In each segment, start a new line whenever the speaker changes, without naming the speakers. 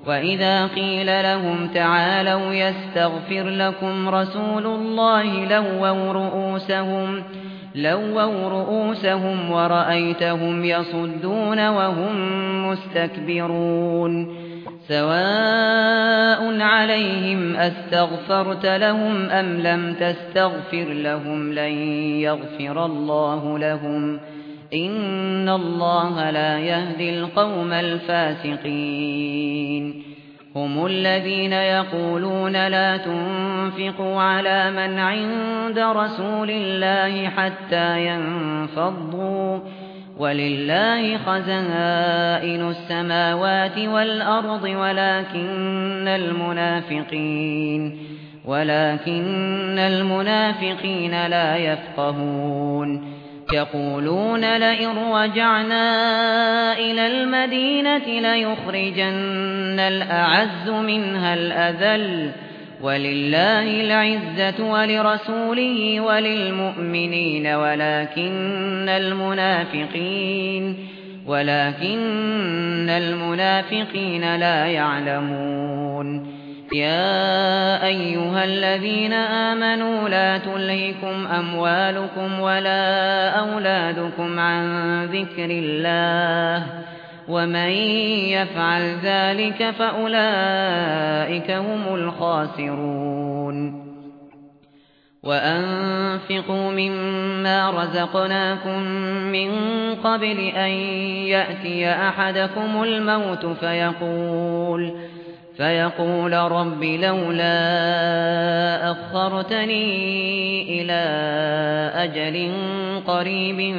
وإذا قيل لهم تعالوا يستغفر لكم رسول الله لووا رؤوسهم ورأيتهم يصدون وهم مستكبرون سواء عليهم أستغفرت لهم أم لم تستغفر لهم لن يغفر الله لهم إن الله لا يهدي القوم الفاسقين هم الذين يقولون لا تنفقوا على من عند رسول الله حتى ينفضوا ولله خزائن السماوات والأرض ولكن المنافقين لا يفقهون يقولون لئن رجعنا إلى المدينة ليخرجن الأعز منها الأذل ولله العزة ولرسوله وللمؤمنين ولكن المنافقين لا يعلمون يا أيها الذين آمنوا لا تلهكم أموالكم ولا أولادكم عن ذكر الله ومن يفعل ذلك فأولئك هم الخاسرون وأنفقوا مما رزقناكم من قبل أن يأتي أحدكم الموت فيقول رب لولا أخرتني إلى أجل قريب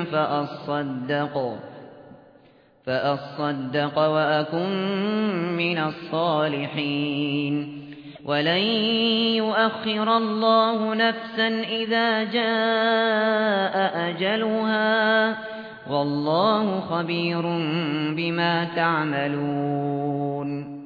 فأصدق وأكن من الصالحين ولن يؤخر الله نفسا إذا جاء أجلها والله خبير بما تعملون